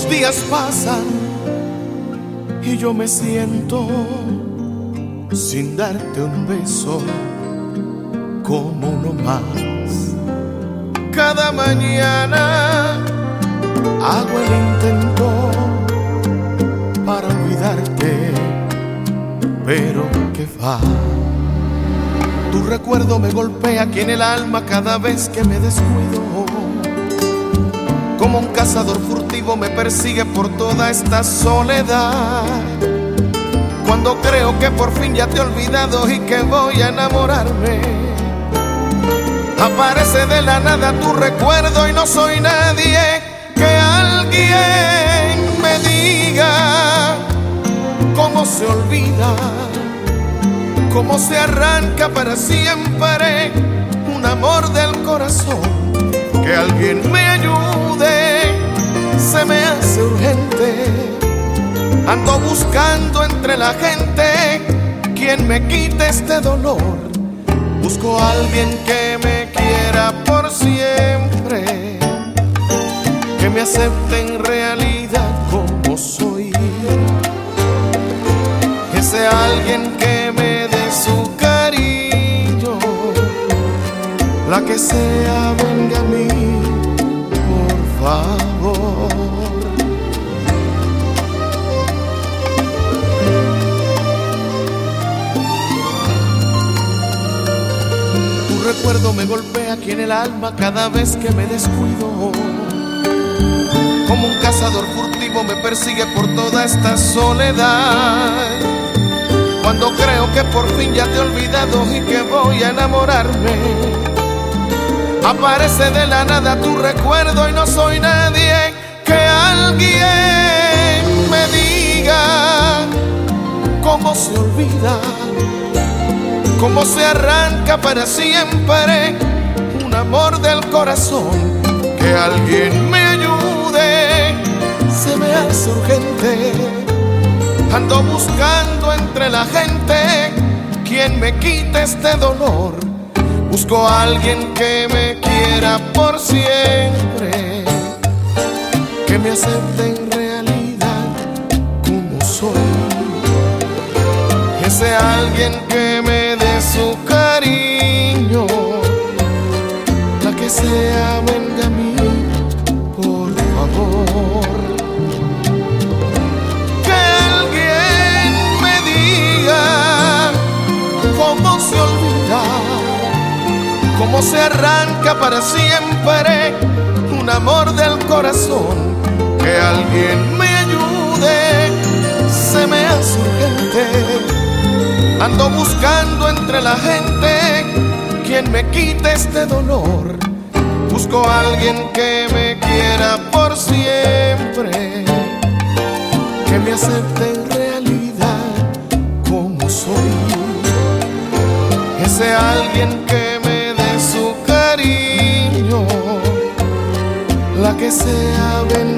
Los días pasan y yo me siento sin darte un beso como uno más. Cada mañana hago el intento para olvidarte, pero qué va. Tu recuerdo me golpea aquí en el alma cada vez que me descuido. Como un cazador furtivo me persigue por toda esta soledad. Cuando creo que por fin ya te he olvidado y que voy a enamorarme, aparece de la nada tu recuerdo y no soy nadie. Que alguien me diga cómo se olvida, cómo se arranca para siempre un amor del corazón. Que alguien me ayude, se me hace urgente. Ando buscando entre la gente quien me quite este dolor. Busco a alguien que me quiera por siempre, que me acepte en realidad como soy. Ese alguien que me dé su cariño, la que sea venga a mí, por favor. Tu recuerdo me golpea aquí en el alma cada vez que me descuido. Como un cazador furtivo me persigue por toda esta soledad. Cuando creo que por fin ya te he olvidado y que voy a enamorarme, aparece de la nada tu recuerdo y no soy nadie. Que alguien me diga cómo se olvida, cómo se arranca para siempre un amor del corazón. Que alguien me ayude, se me hace urgente. Ando buscando entre la gente quien me quite este dolor. Busco a alguien que me quiera por siempre, que me acepte en realidad como soy. Ese alguien que me dé su cariño, la que sea venga a mí, por favor. Que alguien me diga cómo se olvida, cómo se arranca para siempre un amor del corazón. Que alguien me ayude, se me hace urgente. Ando buscando entre la gente quien me quite este dolor. Busco a alguien que me quiera por siempre, que me acepte en realidad como soy. Ese alguien que su cariño, la que sea venga